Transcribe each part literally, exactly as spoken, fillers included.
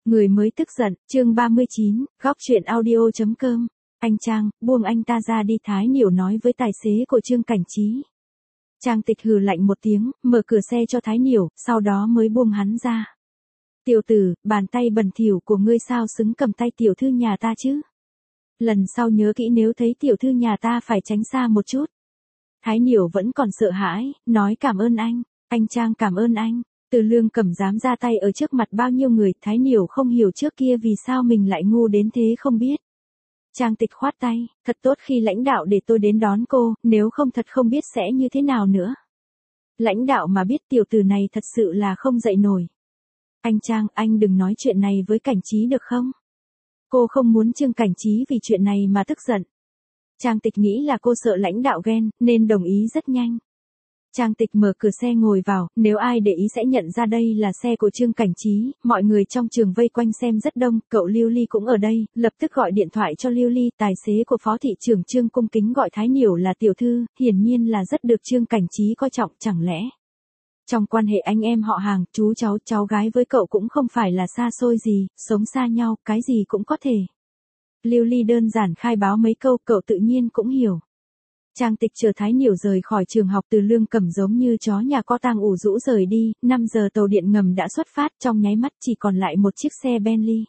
Người mới tức giận, chương ba mươi chín, góc chuyện audio chấm com. Anh Trang, buông anh ta ra đi, Thái Niểu nói với tài xế của Trương Cảnh Trí. Trang Tịch hừ lạnh một tiếng, mở cửa xe cho Thái Niểu, sau đó mới buông hắn ra. Tiểu tử, bàn tay bẩn thỉu của ngươi sao xứng cầm tay tiểu thư nhà ta chứ? Lần sau nhớ kỹ, nếu thấy tiểu thư nhà ta phải tránh xa một chút. Thái Niểu vẫn còn sợ hãi, nói cảm ơn anh. Anh Trang cảm ơn anh. Từ Lương Cẩm dám ra tay ở trước mặt bao nhiêu người, Thái Niểu không hiểu trước kia vì sao mình lại ngu đến thế không biết. Trang Tịch khoát tay, thật tốt khi lãnh đạo để tôi đến đón cô, nếu không thật không biết sẽ như thế nào nữa. Lãnh đạo mà biết tiểu tử này thật sự là không dậy nổi. Anh Trang, anh đừng nói chuyện này với Cảnh Trí được không? Cô không muốn Trương Cảnh Trí vì chuyện này mà tức giận. Trang Tịch nghĩ là cô sợ lãnh đạo ghen, nên đồng ý rất nhanh. Trang Tịch mở cửa xe ngồi vào, nếu ai để ý sẽ nhận ra đây là xe của Trương Cảnh Trí, mọi người trong trường vây quanh xem rất đông, cậu Lưu Ly cũng ở đây, lập tức gọi điện thoại cho Lưu Ly, tài xế của Phó thị trưởng Trương cung kính gọi Thái Niểu là tiểu thư, hiển nhiên là rất được Trương Cảnh Trí coi trọng, chẳng lẽ. Trong quan hệ anh em họ hàng, chú cháu, cháu gái với cậu cũng không phải là xa xôi gì, sống xa nhau, cái gì cũng có thể. Lưu Ly đơn giản khai báo mấy câu, cậu tự nhiên cũng hiểu. Trang Tịch chờ Thái Niểu rời khỏi trường học, Từ Lương Cẩm giống như chó nhà có tang ủ rũ rời đi, năm giờ tàu điện ngầm đã xuất phát, trong nháy mắt chỉ còn lại một chiếc xe Bentley.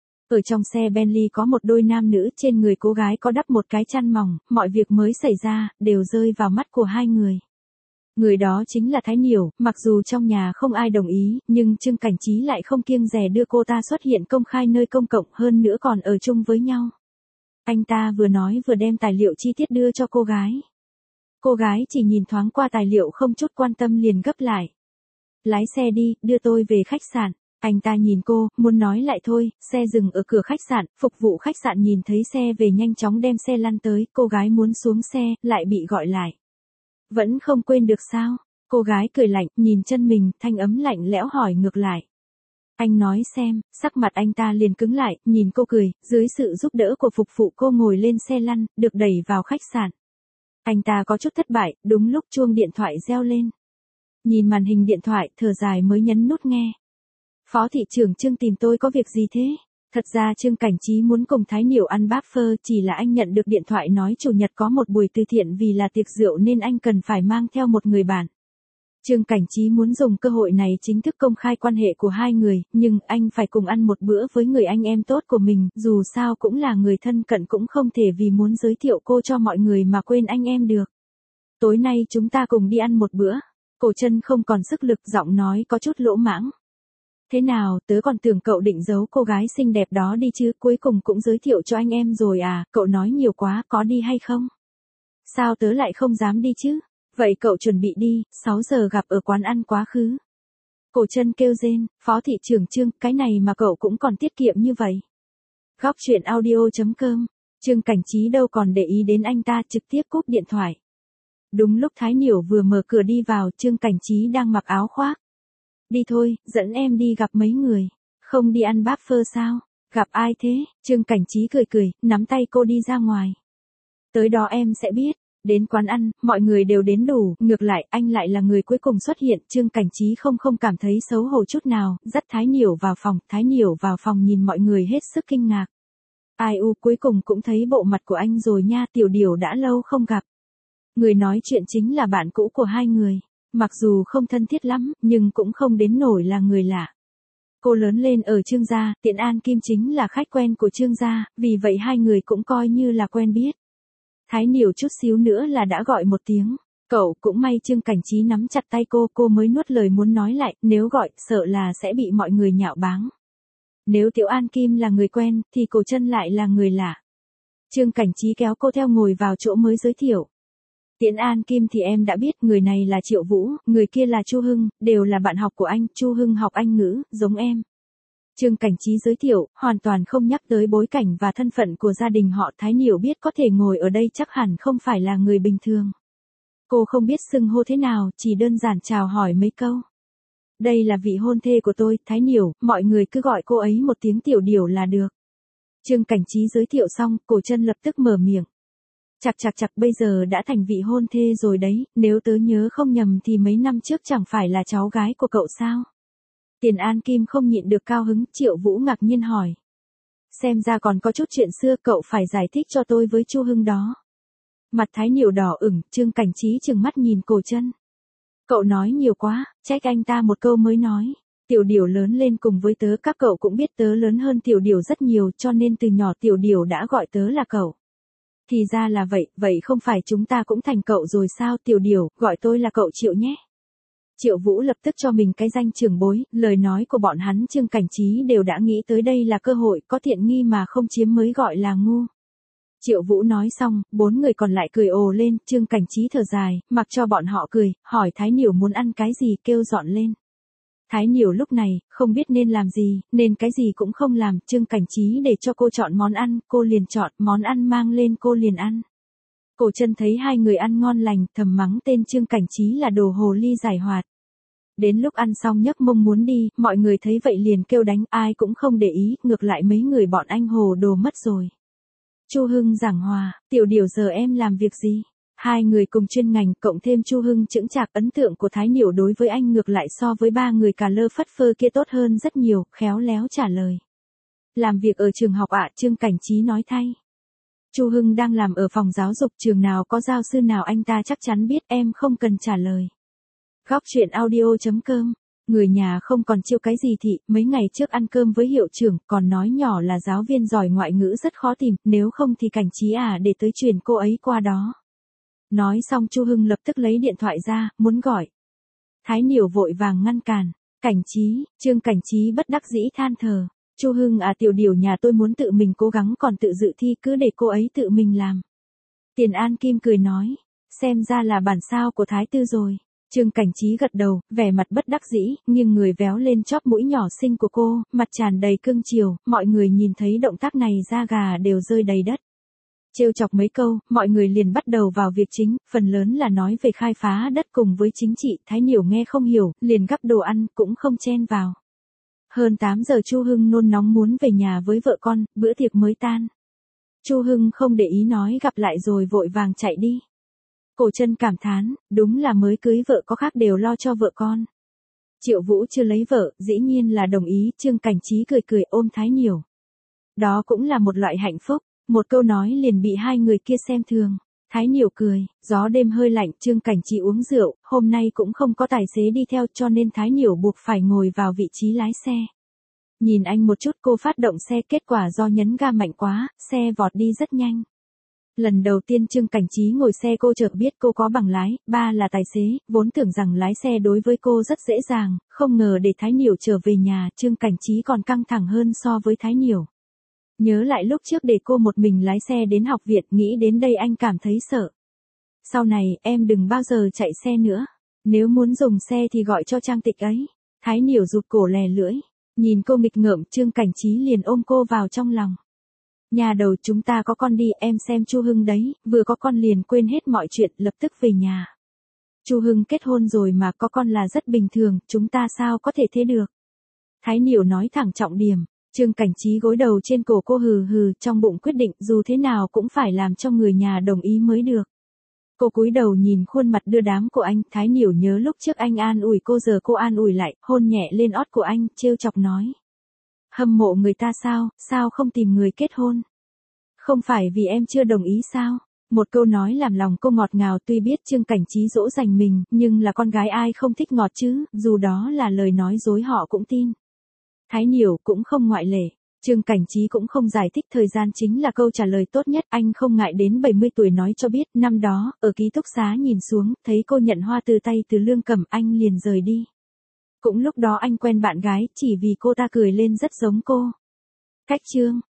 Ở trong xe Bentley có một đôi nam nữ, trên người cô gái có đắp một cái chăn mỏng, mọi việc mới xảy ra, đều rơi vào mắt của hai người. Người đó chính là Thái Niểu, mặc dù trong nhà không ai đồng ý, nhưng Trương Cảnh Trí lại không kiêng dè đưa cô ta xuất hiện công khai nơi công cộng, hơn nữa còn ở chung với nhau. Anh ta vừa nói vừa đem tài liệu chi tiết đưa cho cô gái. Cô gái chỉ nhìn thoáng qua tài liệu không chút quan tâm liền gấp lại. Lái xe đi, đưa tôi về khách sạn. Anh ta nhìn cô, muốn nói lại thôi, xe dừng ở cửa khách sạn, phục vụ khách sạn nhìn thấy xe về nhanh chóng đem xe lăn tới, cô gái muốn xuống xe, lại bị gọi lại. Vẫn không quên được sao? Cô gái cười lạnh, nhìn chân mình, thanh ấm lạnh lẽo hỏi ngược lại. Anh nói xem, sắc mặt anh ta liền cứng lại, nhìn cô cười, dưới sự giúp đỡ của phục vụ cô ngồi lên xe lăn, được đẩy vào khách sạn. Anh ta có chút thất bại, đúng lúc chuông điện thoại reo lên. Nhìn màn hình điện thoại, thở dài mới nhấn nút nghe. Phó thị trưởng Trương tìm tôi có việc gì thế? Thật ra Trương Cảnh Trí muốn cùng Thái Niểu ăn bát phơ, chỉ là anh nhận được điện thoại nói chủ nhật có một buổi từ thiện vì là tiệc rượu nên anh cần phải mang theo một người bạn. Trương Cảnh Trí muốn dùng cơ hội này chính thức công khai quan hệ của hai người, nhưng anh phải cùng ăn một bữa với người anh em tốt của mình, dù sao cũng là người thân cận, cũng không thể vì muốn giới thiệu cô cho mọi người mà quên anh em được. Tối nay chúng ta cùng đi ăn một bữa. Cổ Chân không còn sức lực, giọng nói có chút lỗ mãng. Thế nào, tớ còn tưởng cậu định giấu cô gái xinh đẹp đó đi chứ, cuối cùng cũng giới thiệu cho anh em rồi à, cậu nói nhiều quá, có đi hay không? Sao tớ lại không dám đi chứ? Vậy cậu chuẩn bị đi, sáu giờ gặp ở quán ăn quá khứ. Cổ Chân kêu rên, Phó thị trưởng Trương, cái này mà cậu cũng còn tiết kiệm như vậy. Góc chuyện audio chấm com, Trương Cảnh Trí đâu còn để ý đến anh ta, trực tiếp cúp điện thoại. Đúng lúc Thái Niểu vừa mở cửa đi vào, Trương Cảnh Trí đang mặc áo khoác. Đi thôi, dẫn em đi gặp mấy người. Không đi ăn bát phơ sao? Gặp ai thế? Trương Cảnh Trí cười cười, nắm tay cô đi ra ngoài. Tới đó em sẽ biết. Đến quán ăn, mọi người đều đến đủ, ngược lại, anh lại là người cuối cùng xuất hiện, Trương Cảnh Trí không không cảm thấy xấu hổ chút nào, dắt Thái Niểu vào phòng, Thái Niểu vào phòng nhìn mọi người hết sức kinh ngạc. Ai u, cuối cùng cũng thấy bộ mặt của anh rồi nha, Tiểu Điểu đã lâu không gặp. Người nói chuyện chính là bạn cũ của hai người, mặc dù không thân thiết lắm, nhưng cũng không đến nổi là người lạ. Cô lớn lên ở Trương gia, Tiễn An Kim chính là khách quen của Trương gia, vì vậy hai người cũng coi như là quen biết. Thái Niểu chút xíu nữa là đã gọi một tiếng, cậu, cũng may Trương Cảnh Trí nắm chặt tay cô, cô mới nuốt lời muốn nói lại, nếu gọi, sợ là sẽ bị mọi người nhạo báng. Nếu Tiểu An Kim là người quen, thì Cổ Chân lại là người lạ. Trương Cảnh Trí kéo cô theo ngồi vào chỗ mới giới thiệu. Tiễn An Kim thì em đã biết, người này là Triệu Vũ, người kia là Chu Hưng, đều là bạn học của anh, Chu Hưng học Anh ngữ, giống em. Trương Cảnh Trí giới thiệu, hoàn toàn không nhắc tới bối cảnh và thân phận của gia đình họ. Thái Niểu biết có thể ngồi ở đây chắc hẳn không phải là người bình thường. Cô không biết xưng hô thế nào, chỉ đơn giản chào hỏi mấy câu. Đây là vị hôn thê của tôi, Thái Niểu, mọi người cứ gọi cô ấy một tiếng Tiểu Điểu là được. Trương Cảnh Trí giới thiệu xong, Cổ Chân lập tức mở miệng. Chặt chặt chặt, bây giờ đã thành vị hôn thê rồi đấy, nếu tớ nhớ không nhầm thì mấy năm trước chẳng phải là cháu gái của cậu sao? Tiền An Kim không nhịn được cao hứng, Triệu Vũ ngạc nhiên hỏi. Xem ra còn có chút chuyện xưa, cậu phải giải thích cho tôi với Chu Hưng đó. Mặt Thái Niểu đỏ ửng, Trương Cảnh Trí trừng mắt nhìn Cổ Chân. Cậu nói nhiều quá, trách anh ta một câu mới nói. Tiểu Điểu lớn lên cùng với tớ, các cậu cũng biết tớ lớn hơn Tiểu Điểu rất nhiều, cho nên từ nhỏ Tiểu Điểu đã gọi tớ là cậu. Thì ra là vậy, vậy không phải chúng ta cũng thành cậu rồi sao? Tiểu Điểu, gọi tôi là cậu Triệu nhé. Triệu Vũ lập tức cho mình cái danh trưởng bối, lời nói của bọn hắn Trương Cảnh Trí đều đã nghĩ tới đây là cơ hội, có thiện nghi mà không chiếm mới gọi là ngu. Triệu Vũ nói xong, bốn người còn lại cười ồ lên, Trương Cảnh Trí thở dài, mặc cho bọn họ cười, hỏi Thái Niểu muốn ăn cái gì, kêu dọn lên. Thái Niểu lúc này, không biết nên làm gì, nên cái gì cũng không làm, Trương Cảnh Trí để cho cô chọn món ăn, cô liền chọn, món ăn mang lên cô liền ăn. Cổ Chân thấy hai người ăn ngon lành, thầm mắng tên Trương Cảnh Trí là đồ hồ ly giải hoạt. Đến lúc ăn xong nhấc mông muốn đi, mọi người thấy vậy liền kêu đánh, ai cũng không để ý, ngược lại mấy người bọn anh hồ đồ mất rồi. Chu Hưng giảng hòa, Tiểu Điểu giờ em làm việc gì? Hai người cùng chuyên ngành, cộng thêm Chu Hưng chững chạc, ấn tượng của Thái Niểu đối với anh ngược lại so với ba người cả lơ phất phơ kia tốt hơn rất nhiều, khéo léo trả lời. Làm việc ở trường học ạ, Trương Cảnh Trí nói thay. Chu Hưng đang làm ở phòng giáo dục, trường nào có giáo sư nào anh ta chắc chắn biết, em không cần trả lời. Góc truyện audio chấm com. Người nhà không còn chiêu cái gì thị, mấy ngày trước ăn cơm với hiệu trưởng, còn nói nhỏ là giáo viên giỏi ngoại ngữ rất khó tìm, nếu không thì Cảnh Trí à để tới truyền cô ấy qua đó. Nói xong Chu Hưng lập tức lấy điện thoại ra, muốn gọi. Thái Niểu vội vàng ngăn cản. Cảnh Trí, Trương Cảnh Trí bất đắc dĩ than thở. Chu Hưng à, Tiểu Điểu nhà tôi muốn tự mình cố gắng còn tự dự thi, cứ để cô ấy tự mình làm. Tiền An Kim cười nói, xem ra là bản sao của Thái Tư rồi. Trương Cảnh Trí gật đầu, vẻ mặt bất đắc dĩ, nhưng người véo lên chóp mũi nhỏ xinh của cô, mặt tràn đầy cưng chiều, mọi người nhìn thấy động tác này da gà đều rơi đầy đất. Trêu chọc mấy câu, mọi người liền bắt đầu vào việc chính, phần lớn là nói về khai phá đất cùng với chính trị, Thái Niểu nghe không hiểu, liền gắp đồ ăn, cũng không chen vào. Hơn tám giờ Chu Hưng nôn nóng muốn về nhà với vợ con, bữa tiệc mới tan. Chu Hưng không để ý nói gặp lại rồi vội vàng chạy đi. Cổ Chân cảm thán, đúng là mới cưới vợ có khác đều lo cho vợ con. Triệu Vũ chưa lấy vợ, dĩ nhiên là đồng ý, Trương Cảnh Trí cười cười ôm Thái Niểu. Đó cũng là một loại hạnh phúc, một câu nói liền bị hai người kia xem thường. Thái Niểu cười, gió đêm hơi lạnh, Trương Cảnh Trí uống rượu, hôm nay cũng không có tài xế đi theo cho nên Thái Niểu buộc phải ngồi vào vị trí lái xe. Nhìn anh một chút, cô phát động xe, kết quả do nhấn ga mạnh quá, xe vọt đi rất nhanh. Lần đầu tiên Trương Cảnh Trí ngồi xe cô chợt biết cô có bằng lái, ba là tài xế, vốn tưởng rằng lái xe đối với cô rất dễ dàng, không ngờ để Thái Niểu trở về nhà, Trương Cảnh Trí còn căng thẳng hơn so với Thái Niểu. Nhớ lại lúc trước để cô một mình lái xe đến học viện, nghĩ đến đây anh cảm thấy sợ. Sau này, em đừng bao giờ chạy xe nữa. Nếu muốn dùng xe thì gọi cho Trang Tịch ấy. Thái Niểu rụt cổ lè lưỡi. Nhìn cô nghịch ngợm, Trương Cảnh Trí liền ôm cô vào trong lòng. Nhà đầu, chúng ta có con đi, em xem Chu Hưng đấy, vừa có con liền quên hết mọi chuyện, lập tức về nhà. Chu Hưng kết hôn rồi mà, có con là rất bình thường, chúng ta sao có thể thế được. Thái Niểu nói thẳng trọng điểm. Trương Cảnh Trí gối đầu trên cổ cô hừ hừ, trong bụng quyết định dù thế nào cũng phải làm cho người nhà đồng ý mới được. Cô cúi đầu nhìn khuôn mặt đưa đám của anh, Thái Niểu nhớ lúc trước anh an ủi cô, giờ cô an ủi lại, hôn nhẹ lên ót của anh, trêu chọc nói. Hâm mộ người ta sao, sao không tìm người kết hôn? Không phải vì em chưa đồng ý sao? Một câu nói làm lòng cô ngọt ngào, tuy biết Trương Cảnh Trí dỗ dành mình, nhưng là con gái ai không thích ngọt chứ, dù đó là lời nói dối họ cũng tin. Thái Niểu cũng không ngoại lệ. Trương Cảnh Trí cũng không giải thích, thời gian chính là câu trả lời tốt nhất, anh không ngại đến bảy mươi tuổi nói cho biết, năm đó, ở ký túc xá nhìn xuống, thấy cô nhận hoa từ tay Từ Lương cầm, anh liền rời đi. Cũng lúc đó anh quen bạn gái, chỉ vì cô ta cười lên rất giống cô. Cách Trương